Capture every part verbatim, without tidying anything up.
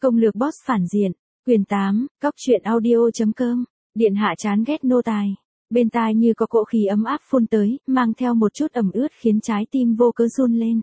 Công lược boss phản diện, quyền tám, Cóc truyện audio.com, điện hạ chán ghét nô tài. Bên tai như có cỗ khí ấm áp phun tới, mang theo một chút ẩm ướt khiến trái tim vô cớ run lên.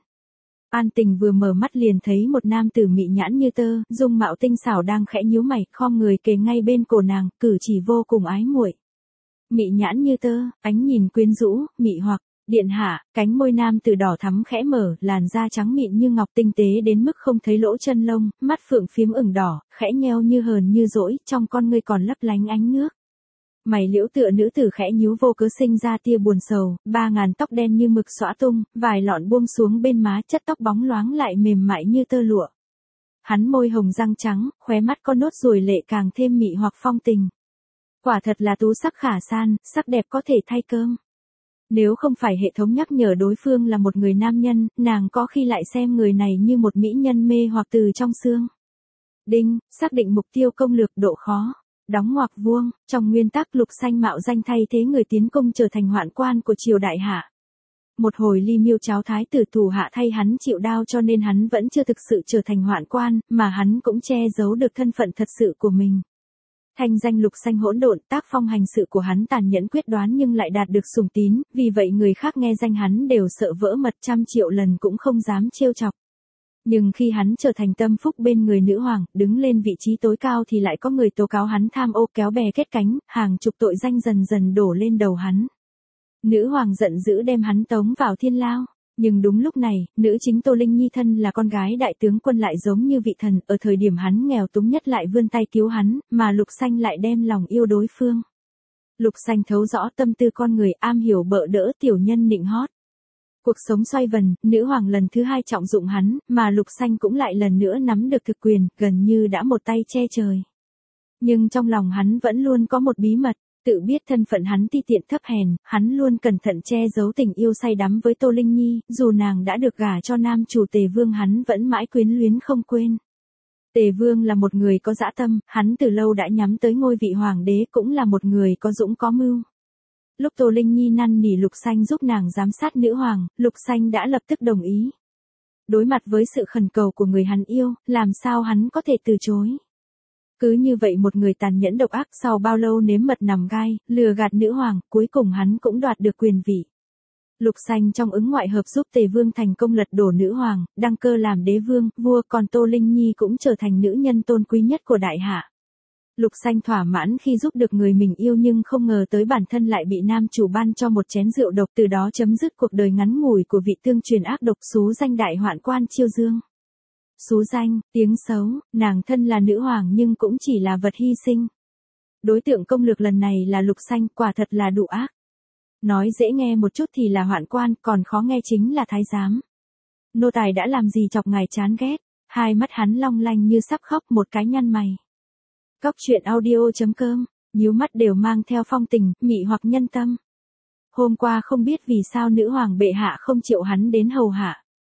An Tình vừa mở mắt liền thấy một nam tử mị nhãn như tơ, dung mạo tinh xảo đang khẽ nhíu mày, khom người kề ngay bên cổ nàng, cử chỉ vô cùng ái muội. Mị nhãn như tơ, ánh nhìn quyến rũ, mị hoặc, điện hạ, cánh môi nam tử đỏ thắm khẽ mở, làn da trắng mịn như ngọc tinh tế đến mức không thấy lỗ chân lông, mắt phượng phiếm ửng đỏ, khẽ nheo như hờn như dỗi, trong con ngươi còn lấp lánh ánh nước. Mày liễu tựa nữ tử khẽ nhíu vô cớ sinh ra tia buồn sầu, ba ngàn tóc đen như mực xõa tung, vài lọn buông xuống bên má, chất tóc bóng loáng lại mềm mại như tơ lụa. Hắn môi hồng răng trắng, khóe mắt có nốt ruồi lệ càng thêm mị hoặc phong tình. Quả thật là tú sắc khả san, sắc đẹp có thể thay cơm. Nếu không phải hệ thống nhắc nhở đối phương là một người nam nhân, nàng có khi lại xem người này như một mỹ nhân mê hoặc từ trong xương. Đinh, xác định mục tiêu công lược độ khó. Đóng ngoặc vuông, trong nguyên tắc Lục Xanh mạo danh thay thế người tiến công trở thành hoạn quan của triều đại hạ. Một hồi ly miêu cháo thái tử thủ hạ thay hắn chịu đao cho nên hắn vẫn chưa thực sự trở thành hoạn quan, mà hắn cũng che giấu được thân phận thật sự của mình. Thanh danh Lục Xanh hỗn độn, tác phong hành sự của hắn tàn nhẫn quyết đoán nhưng lại đạt được sủng tín, vì vậy người khác nghe danh hắn đều sợ vỡ mật, trăm triệu lần cũng không dám trêu chọc. Nhưng khi hắn trở thành tâm phúc bên người nữ hoàng, đứng lên vị trí tối cao thì lại có người tố cáo hắn tham ô kéo bè kết cánh, hàng chục tội danh dần dần đổ lên đầu hắn. Nữ hoàng giận dữ đem hắn tống vào thiên lao. Nhưng đúng lúc này, nữ chính Tô Linh Nhi thân là con gái đại tướng quân lại giống như vị thần, ở thời điểm hắn nghèo túng nhất lại vươn tay cứu hắn, mà Lục Xanh lại đem lòng yêu đối phương. Lục Xanh thấu rõ tâm tư con người, am hiểu bợ đỡ tiểu nhân nịnh hót. Cuộc sống xoay vần, nữ hoàng lần thứ hai trọng dụng hắn, mà Lục Xanh cũng lại lần nữa nắm được thực quyền, gần như đã một tay che trời. Nhưng trong lòng hắn vẫn luôn có một bí mật, tự biết thân phận hắn ti tiện thấp hèn, hắn luôn cẩn thận che giấu tình yêu say đắm với Tô Linh Nhi, dù nàng đã được gả cho nam chủ Tề Vương hắn vẫn mãi quyến luyến không quên. Tề Vương là một người có dã tâm, hắn từ lâu đã nhắm tới ngôi vị hoàng đế, cũng là một người có dũng có mưu. Lúc Tô Linh Nhi năn nỉ Lục Xanh giúp nàng giám sát nữ hoàng, Lục Xanh đã lập tức đồng ý. Đối mặt với sự khẩn cầu của người hắn yêu, làm sao hắn có thể từ chối. Cứ như vậy một người tàn nhẫn độc ác sau bao lâu nếm mật nằm gai, lừa gạt nữ hoàng, cuối cùng hắn cũng đoạt được quyền vị. Lục Xanh trong ứng ngoại hợp giúp Tề Vương thành công lật đổ nữ hoàng, đăng cơ làm đế vương, vua, còn Tô Linh Nhi cũng trở thành nữ nhân tôn quý nhất của đại hạ. Lục Xanh thỏa mãn khi giúp được người mình yêu nhưng không ngờ tới bản thân lại bị nam chủ ban cho một chén rượu độc, từ đó chấm dứt cuộc đời ngắn ngủi của vị tương truyền ác độc xú danh đại hoạn quan Chiêu Dương. Xú danh, tiếng xấu, nàng thân là nữ hoàng nhưng cũng chỉ là vật hy sinh. Đối tượng công lược lần này là Lục Xanh, quả thật là đủ ác. Nói dễ nghe một chút thì là hoạn quan, còn khó nghe chính là thái giám. Nô tài đã làm gì chọc ngài chán ghét? Hai mắt hắn long lanh như sắp khóc, một cái nhăn mày. Cóc truyện audio.com, nhíu mắt đều mang theo phong tình, mị hoặc nhân tâm. Hôm qua không biết vì sao nữ hoàng bệ hạ không chịu hắn đến hầu hạ.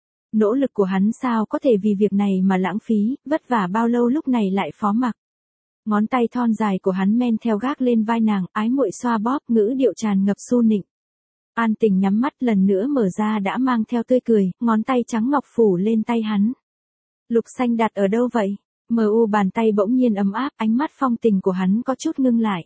Nỗ lực của hắn sao có thể vì việc này mà lãng phí, vất vả bao lâu lúc này lại phó mặc. Ngón tay thon dài của hắn men theo gác lên vai nàng, ái muội xoa bóp, ngữ điệu tràn ngập su nịnh. An Tình nhắm mắt lần nữa mở ra đã mang theo tươi cười, ngón tay trắng ngọc phủ lên tay hắn. Lục Xanh đặt ở đâu vậy? Mờ u bàn tay bỗng nhiên ấm áp, ánh mắt phong tình của hắn có chút ngưng lại.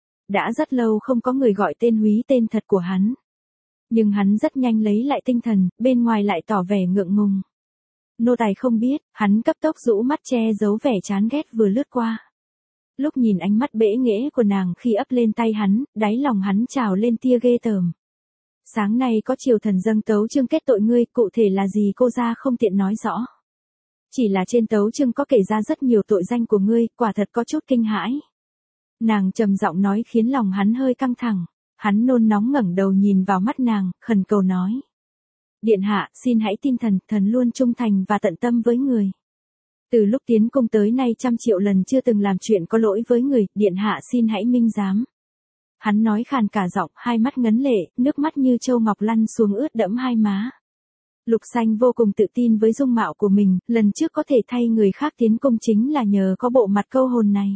Đã rất lâu không có người gọi tên húy tên thật của hắn. Nhưng hắn rất nhanh lấy lại tinh thần, bên ngoài lại tỏ vẻ ngượng ngùng. Nô tài không biết, hắn cấp tốc rũ mắt che giấu vẻ chán ghét vừa lướt qua. Lúc nhìn ánh mắt bẽ nghễ của nàng khi ấp lên tay hắn, đáy lòng hắn trào lên tia ghê tởm. Sáng nay có triều thần dâng tấu chương kết tội ngươi, cụ thể là gì cô ra không tiện nói rõ. Chỉ là trên tấu chương có kể ra rất nhiều tội danh của ngươi, quả thật có chút kinh hãi. Nàng trầm giọng nói khiến lòng hắn hơi căng thẳng. Hắn nôn nóng ngẩng đầu nhìn vào mắt nàng, khẩn cầu nói. Điện hạ, xin hãy tin thần, thần luôn trung thành và tận tâm với người. Từ lúc tiến cung tới nay trăm triệu lần chưa từng làm chuyện có lỗi với người, điện hạ xin hãy minh giám. Hắn nói khàn cả giọng, hai mắt ngấn lệ, nước mắt như châu ngọc lăn xuống ướt đẫm hai má. Lục Xanh vô cùng tự tin với dung mạo của mình, lần trước có thể thay người khác tiến cung chính là nhờ có bộ mặt câu hồn này.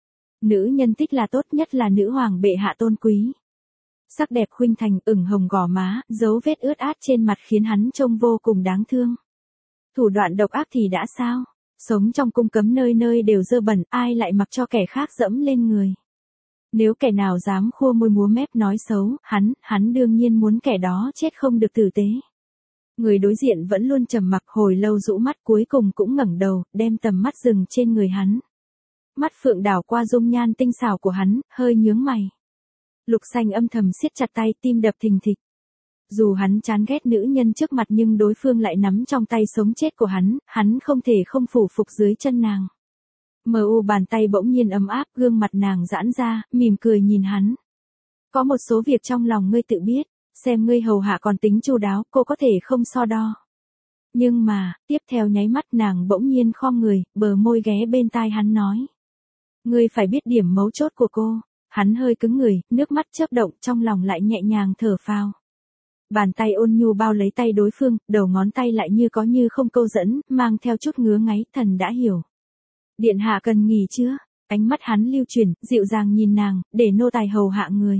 Nữ nhân tích là tốt, nhất là nữ hoàng bệ hạ tôn quý. Sắc đẹp khuynh thành, ửng hồng gò má, dấu vết ướt át trên mặt khiến hắn trông vô cùng đáng thương. Thủ đoạn độc ác thì đã sao? Sống trong cung cấm nơi nơi đều dơ bẩn, ai lại mặc cho kẻ khác dẫm lên người. Nếu kẻ nào dám khua môi múa mép nói xấu, hắn, hắn đương nhiên muốn kẻ đó chết không được tử tế. Người đối diện vẫn luôn trầm mặc hồi lâu rũ mắt cuối cùng cũng ngẩng đầu, đem tầm mắt dừng trên người hắn. Mắt phượng đảo qua dung nhan tinh xảo của hắn, hơi nhướng mày. Lục Xanh âm thầm siết chặt tay, tim đập thình thịch. Dù hắn chán ghét nữ nhân trước mặt nhưng đối phương lại nắm trong tay sống chết của hắn, hắn không thể không phủ phục dưới chân nàng. Mờ u bàn tay bỗng nhiên ấm áp, gương mặt nàng giãn ra, mỉm cười nhìn hắn. Có một số việc trong lòng ngươi tự biết, xem ngươi hầu hạ còn tính chu đáo, cô có thể không so đo. Nhưng mà, tiếp theo nháy mắt nàng bỗng nhiên khom người, bờ môi ghé bên tai hắn nói. Ngươi phải biết điểm mấu chốt của cô. Hắn hơi cứng người, nước mắt chớp động, trong lòng lại nhẹ nhàng thở phào. Bàn tay ôn nhu bao lấy tay đối phương, đầu ngón tay lại như có như không câu dẫn, mang theo chút ngứa ngáy, thần đã hiểu. Điện hạ cần nghỉ chưa? Ánh mắt hắn lưu chuyển, dịu dàng nhìn nàng, để nô tài hầu hạ người.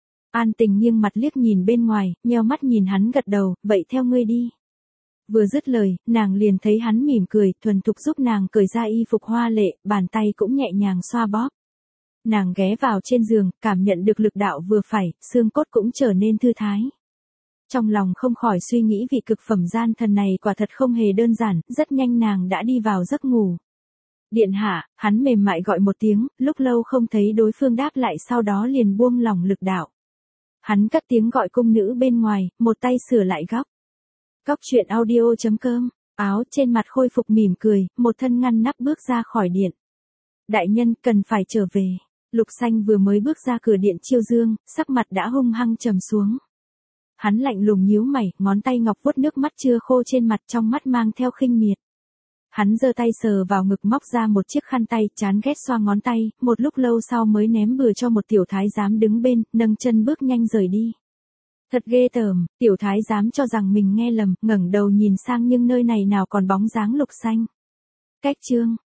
An Tình nghiêng mặt liếc nhìn bên ngoài, nheo mắt nhìn hắn gật đầu, vậy theo ngươi đi. Vừa dứt lời, nàng liền thấy hắn mỉm cười, thuần thục giúp nàng cởi ra y phục hoa lệ, bàn tay cũng nhẹ nhàng xoa bóp. Nàng ghé vào trên giường, cảm nhận được lực đạo vừa phải, xương cốt cũng trở nên thư thái. Trong lòng không khỏi suy nghĩ vị cực phẩm gian thần này quả thật không hề đơn giản, rất nhanh nàng đã đi vào giấc ngủ. Điện hạ, hắn mềm mại gọi một tiếng, lúc lâu không thấy đối phương đáp lại sau đó liền buông lỏng lực đạo. Hắn cất tiếng gọi cung nữ bên ngoài, một tay sửa lại góc. Góc truyện audio chấm com, áo trên mặt khôi phục mỉm cười, một thân ngăn nắp bước ra khỏi điện. Đại nhân cần phải trở về. Lục Xanh vừa mới bước ra cửa điện chiêu dương, sắc mặt đã hung hăng trầm xuống. Hắn lạnh lùng nhíu mày, ngón tay ngọc vuốt nước mắt chưa khô trên mặt, trong mắt mang theo khinh miệt. Hắn giơ tay sờ vào ngực móc ra một chiếc khăn tay, chán ghét xoa ngón tay, một lúc lâu sau mới ném bừa cho một tiểu thái giám đứng bên, nâng chân bước nhanh rời đi. Thật ghê tởm, tiểu thái giám cho rằng mình nghe lầm, ngẩng đầu nhìn sang nhưng nơi này nào còn bóng dáng Lục Xanh. Cách chương